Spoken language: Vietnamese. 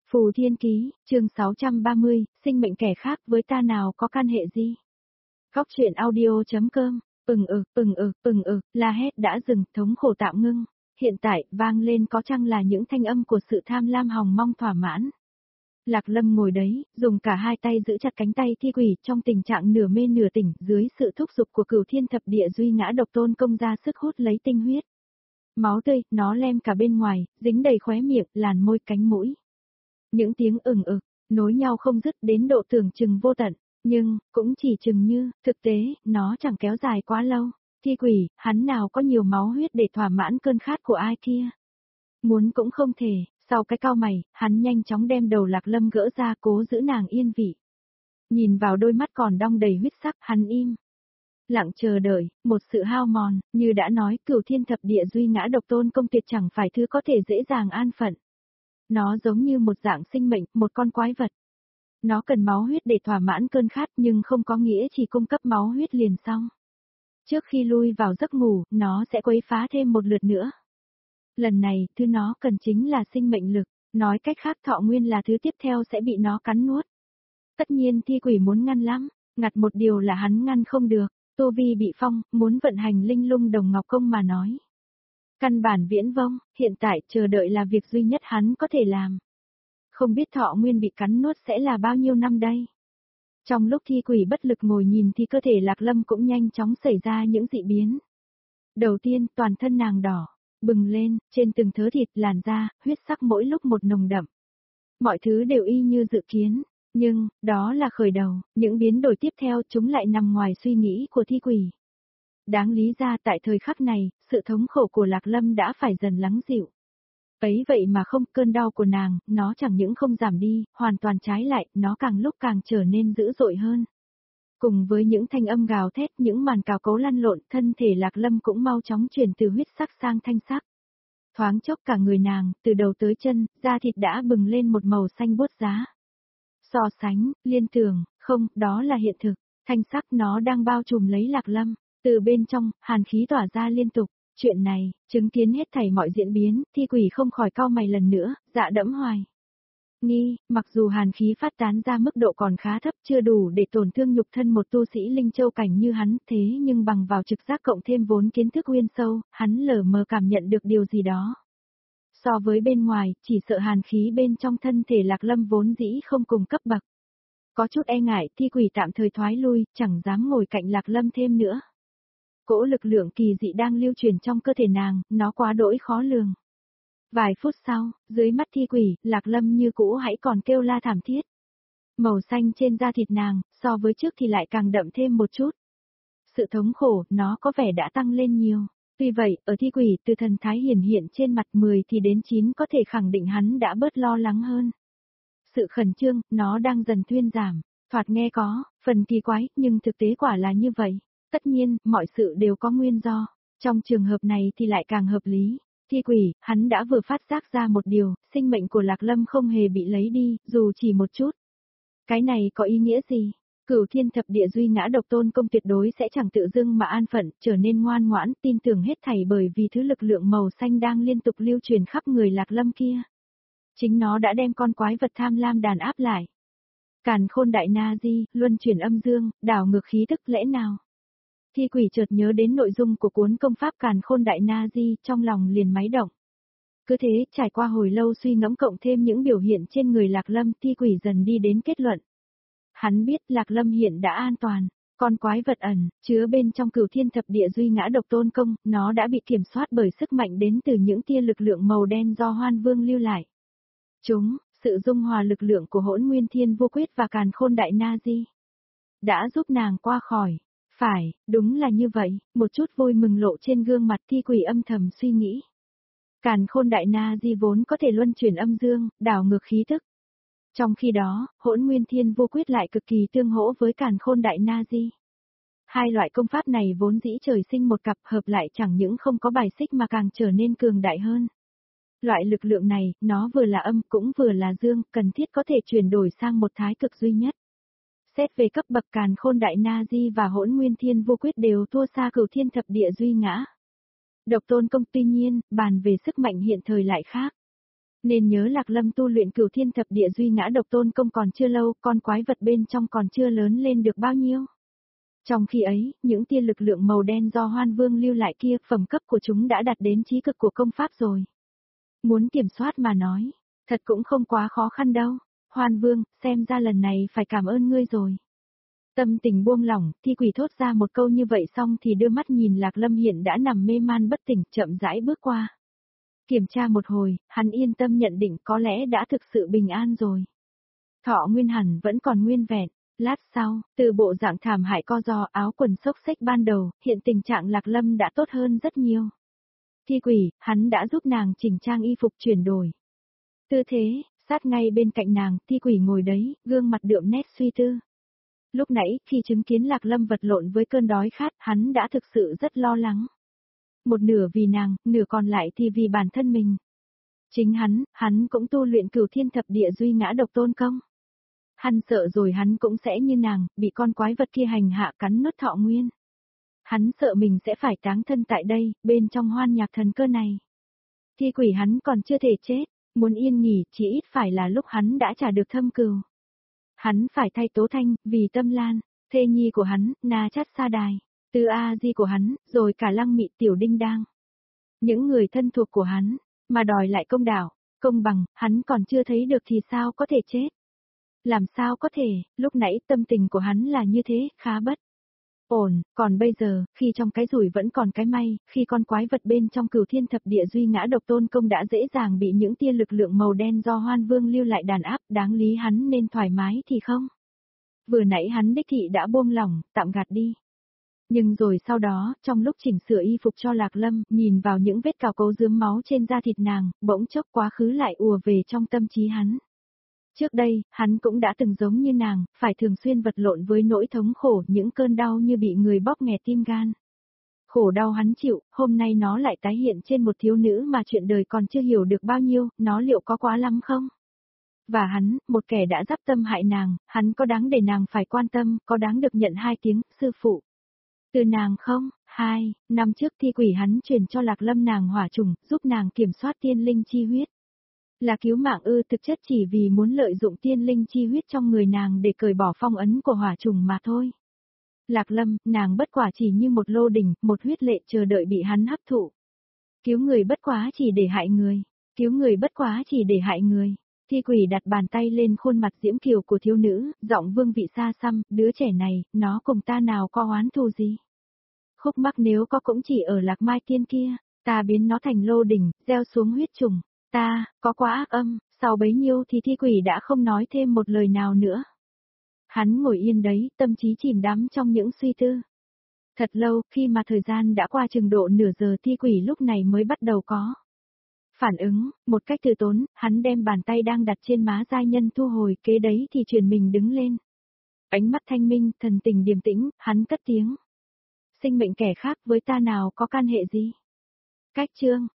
Phù Thiên Ký, chương 630, sinh mệnh kẻ khác với ta nào có can hệ gì? Góc truyện audio.com, la hét đã dừng, thống khổ tạm ngưng, hiện tại vang lên có chăng là những thanh âm của sự tham lam hòng mong thỏa mãn. Lạc Lâm ngồi đấy, dùng cả hai tay giữ chặt cánh tay thi quỷ trong tình trạng nửa mê nửa tỉnh dưới sự thúc giục của Cửu Thiên Thập Địa Duy Ngã Độc Tôn công ra sức hút lấy tinh huyết. Máu tươi, nó lem cả bên ngoài, dính đầy khóe miệng, làn môi, cánh mũi. Những tiếng nối nhau không dứt đến độ tưởng chừng vô tận, nhưng, cũng chỉ chừng như, thực tế, nó chẳng kéo dài quá lâu. Thi quỷ, hắn nào có nhiều máu huyết để thỏa mãn cơn khát của ai kia. Muốn cũng không thể, sau cái cau mày, hắn nhanh chóng đem đầu Lạc Lâm gỡ ra cố giữ nàng yên vị. Nhìn vào đôi mắt còn đong đầy huyết sắc, hắn im lặng chờ đợi, một sự hao mòn, như đã nói, Cửu Thiên Thập Địa Duy Ngã Độc Tôn công tuyệt chẳng phải thứ có thể dễ dàng an phận. Nó giống như một dạng sinh mệnh, một con quái vật. Nó cần máu huyết để thỏa mãn cơn khát nhưng không có nghĩa chỉ cung cấp máu huyết liền xong. Trước khi lui vào giấc ngủ, nó sẽ quấy phá thêm một lượt nữa. Lần này, thứ nó cần chính là sinh mệnh lực, nói cách khác thọ nguyên là thứ tiếp theo sẽ bị nó cắn nuốt. Tất nhiên thi quỷ muốn ngăn lắm, ngặt một điều là hắn ngăn không được, tu vi bị phong, muốn vận hành linh lung đồng ngọc công mà nói. Căn bản viễn vông, hiện tại chờ đợi là việc duy nhất hắn có thể làm. Không biết thọ nguyên bị cắn nuốt sẽ là bao nhiêu năm đây. Trong lúc thi quỷ bất lực ngồi nhìn thì cơ thể Lạc Lâm cũng nhanh chóng xảy ra những dị biến. Đầu tiên, toàn thân nàng đỏ, bừng lên, trên từng thớ thịt, làn da, huyết sắc mỗi lúc một nồng đậm. Mọi thứ đều y như dự kiến, nhưng, đó là khởi đầu, những biến đổi tiếp theo chúng lại nằm ngoài suy nghĩ của thi quỷ. Đáng lý ra tại thời khắc này, sự thống khổ của Lạc Lâm đã phải dần lắng dịu. Ấy vậy mà không, cơn đau của nàng, nó chẳng những không giảm đi, hoàn toàn trái lại, nó càng lúc càng trở nên dữ dội hơn. Cùng với những thanh âm gào thét, những màn cào cấu lăn lộn, thân thể Lạc Lâm cũng mau chóng chuyển từ huyết sắc sang thanh sắc. Thoáng chốc cả người nàng, từ đầu tới chân, da thịt đã bừng lên một màu xanh buốt giá. So sánh, liên tưởng, không, đó là hiện thực, thanh sắc nó đang bao trùm lấy Lạc Lâm. Từ bên trong, hàn khí tỏa ra liên tục. Chuyện này, chứng kiến hết thảy mọi diễn biến, thi quỷ không khỏi cau mày lần nữa, dạ đẫm hoài nghi, mặc dù hàn khí phát tán ra mức độ còn khá thấp, chưa đủ để tổn thương nhục thân một tu sĩ linh châu cảnh như hắn, thế nhưng bằng vào trực giác cộng thêm vốn kiến thức uyên sâu, hắn lờ mờ cảm nhận được điều gì đó. So với bên ngoài, chỉ sợ hàn khí bên trong thân thể Lạc Lâm vốn dĩ không cùng cấp bậc. Có chút e ngại, thi quỷ tạm thời thoái lui, chẳng dám ngồi cạnh Lạc Lâm thêm nữa. Cỗ lực lượng kỳ dị đang lưu truyền trong cơ thể nàng, nó quá đỗi khó lường. Vài phút sau, dưới mắt thi quỷ, Lạc Lâm như cũ hãy còn kêu la thảm thiết. Màu xanh trên da thịt nàng, so với trước thì lại càng đậm thêm một chút. Sự thống khổ, nó có vẻ đã tăng lên nhiều. Tuy vậy, ở thi quỷ, từ thần thái hiển hiện trên mặt 10 thì đến 9 có thể khẳng định hắn đã bớt lo lắng hơn. Sự khẩn trương, nó đang dần thuyên giảm. Thoạt nghe có phần kỳ quái, nhưng thực tế quả là như vậy. Tất nhiên, mọi sự đều có nguyên do. Trong trường hợp này thì lại càng hợp lý. Thi quỷ, hắn đã vừa phát giác ra một điều, sinh mệnh của Lạc Lâm không hề bị lấy đi, dù chỉ một chút. Cái này có ý nghĩa gì? Cửu Thiên Thập Địa Duy Ngã Độc Tôn công tuyệt đối sẽ chẳng tự dưng mà an phận, trở nên ngoan ngoãn, tin tưởng hết thảy bởi vì thứ lực lượng màu xanh đang liên tục lưu truyền khắp người Lạc Lâm kia. Chính nó đã đem con quái vật tham lam đàn áp lại. Càn Khôn Đại Na Di, luân chuyển âm dương, đảo ngược khí tức, lẽ nào? Thi quỷ chợt nhớ đến nội dung của cuốn công pháp Càn Khôn Đại Na Di, trong lòng liền máy động. Cứ thế, trải qua hồi lâu suy ngẫm cộng thêm những biểu hiện trên người Lạc Lâm, thi quỷ dần đi đến kết luận. Hắn biết Lạc Lâm hiện đã an toàn, con quái vật ẩn, chứa bên trong Cửu Thiên Thập Địa Duy Ngã Độc Tôn công, nó đã bị kiểm soát bởi sức mạnh đến từ những tia lực lượng màu đen do Hoan Vương lưu lại. Sự dung hòa lực lượng của Hỗn Nguyên Thiên Vô Quyết và Càn Khôn Đại Na Di đã giúp nàng qua khỏi. Phải, đúng là như vậy, một chút vui mừng lộ trên gương mặt thi quỷ âm thầm suy nghĩ. Càn Khôn Đại Na Di vốn có thể luân chuyển âm dương, đảo ngược khí tức. Trong khi đó, Hỗn Nguyên Thiên Vô Quyết lại cực kỳ tương hỗ với Càn Khôn Đại Na Di. Hai loại công pháp này vốn dĩ trời sinh một cặp, hợp lại chẳng những không có bài xích mà càng trở nên cường đại hơn. Loại lực lượng này, nó vừa là âm cũng vừa là dương, cần thiết có thể chuyển đổi sang một thái cực duy nhất. Xét về cấp bậc Càn Khôn Đại Na Di và Hỗn Nguyên Thiên Vô Quyết đều thua xa Cửu Thiên Thập Địa Duy Ngã Độc Tôn công, tuy nhiên, bàn về sức mạnh hiện thời lại khác. Nên nhớ Lạc Lâm tu luyện Cửu Thiên Thập Địa Duy Ngã Độc Tôn Công còn chưa lâu, con quái vật bên trong còn chưa lớn lên được bao nhiêu. Trong khi ấy, những tia lực lượng màu đen do Hoan Vương lưu lại kia, phẩm cấp của chúng đã đạt đến chí cực của công pháp rồi. Muốn kiểm soát mà nói, thật cũng không quá khó khăn đâu. Hoan Vương, xem ra lần này phải cảm ơn ngươi rồi. Tâm tình buông lỏng, Thi Quỷ thốt ra một câu như vậy xong thì đưa mắt nhìn Lạc Lâm hiện đã nằm mê man bất tỉnh, chậm rãi bước qua. Kiểm tra một hồi, hắn yên tâm nhận định có lẽ đã thực sự bình an rồi. Thọ nguyên hẳn vẫn còn nguyên vẹn. Lát sau, từ bộ dạng thảm hại co giò áo quần xốc xếch ban đầu, hiện tình trạng Lạc Lâm đã tốt hơn rất nhiều. Thi Quỷ, hắn đã giúp nàng chỉnh trang y phục chuyển đổi. Tư thế, sát ngay bên cạnh nàng, Thi Quỷ ngồi đấy, gương mặt đượm nét suy tư. Lúc nãy, khi chứng kiến Lạc Lâm vật lộn với cơn đói khát, hắn đã thực sự rất lo lắng. Một nửa vì nàng, nửa còn lại thì vì bản thân mình. Chính hắn cũng tu luyện Cửu Thiên Thập Địa Duy Ngã Độc Tôn Công. Hắn sợ rồi hắn cũng sẽ như nàng, bị con quái vật kia hành hạ cắn nuốt thọ nguyên. Hắn sợ mình sẽ phải táng thân tại đây, bên trong hoan nhạc thần cơ này. Thi Quỷ hắn còn chưa thể chết, muốn yên nghỉ chỉ ít phải là lúc hắn đã trả được thâm cừu. Hắn phải thay Tố Thanh, vì Tâm Lan, thê nhi của hắn, Na Chát Sa Đài, Tư A Di của hắn, rồi cả Lăng Mị Tiểu Đinh Đang. Những người thân thuộc của hắn, mà đòi lại công đạo, công bằng, hắn còn chưa thấy được thì sao có thể chết. Làm sao có thể, lúc nãy tâm tình của hắn là như thế, khá bất ổn, còn bây giờ, khi trong cái rủi vẫn còn cái may, khi con quái vật bên trong Cửu Thiên Thập Địa Duy Ngã Độc Tôn Công đã dễ dàng bị những tia lực lượng màu đen do Hoan Vương lưu lại đàn áp, đáng lý hắn nên thoải mái thì không. Vừa nãy hắn đích thị đã buông lỏng, tạm gạt đi. Nhưng rồi sau đó, trong lúc chỉnh sửa y phục cho Lạc Lâm, nhìn vào những vết cào cấu rướm máu trên da thịt nàng, bỗng chốc quá khứ lại ùa về trong tâm trí hắn. Trước đây, hắn cũng đã từng giống như nàng, phải thường xuyên vật lộn với nỗi thống khổ, những cơn đau như bị người bóp nghẹt tim gan. Khổ đau hắn chịu, hôm nay nó lại tái hiện trên một thiếu nữ mà chuyện đời còn chưa hiểu được bao nhiêu, nó liệu có quá lắm không? Và hắn, một kẻ đã dắp tâm hại nàng, hắn có đáng để nàng phải quan tâm, có đáng được nhận 2 tiếng, sư phụ. Từ nàng không? 2 năm trước Thi Quỷ hắn truyền cho Lạc Lâm nàng hỏa trùng, giúp nàng kiểm soát tiên linh chi huyết. Là cứu mạng ư, thực chất chỉ vì muốn lợi dụng tiên linh chi huyết trong người nàng để cởi bỏ phong ấn của hỏa trùng mà thôi. Lạc Lâm, nàng bất quả chỉ như một lô đỉnh, một huyết lệ chờ đợi bị hắn hấp thụ. Cứu người bất quá chỉ để hại người. Cứu người bất quá chỉ để hại người. Thi Quỷ đặt bàn tay lên khuôn mặt diễm kiều của thiếu nữ, giọng vương vị xa xăm, đứa trẻ này, nó cùng ta nào có oán thù gì. Khúc mắc nếu có cũng chỉ ở Lạc Mai Tiên kia, ta biến nó thành lô đỉnh, gieo xuống huyết trùng. Ta, có quá ác âm, sau bấy nhiêu thì Thi Quỷ đã không nói thêm một lời nào nữa. Hắn ngồi yên đấy, tâm trí chìm đắm trong những suy tư. Thật lâu, khi mà thời gian đã qua chừng độ nửa giờ Thi Quỷ lúc này mới bắt đầu có phản ứng, một cách từ tốn, hắn đem bàn tay đang đặt trên má giai nhân thu hồi, kế đấy thì chuyển mình đứng lên. Ánh mắt thanh minh, thần tình điềm tĩnh, hắn cất tiếng. Sinh mệnh kẻ khác với ta nào có can hệ gì? Cách chương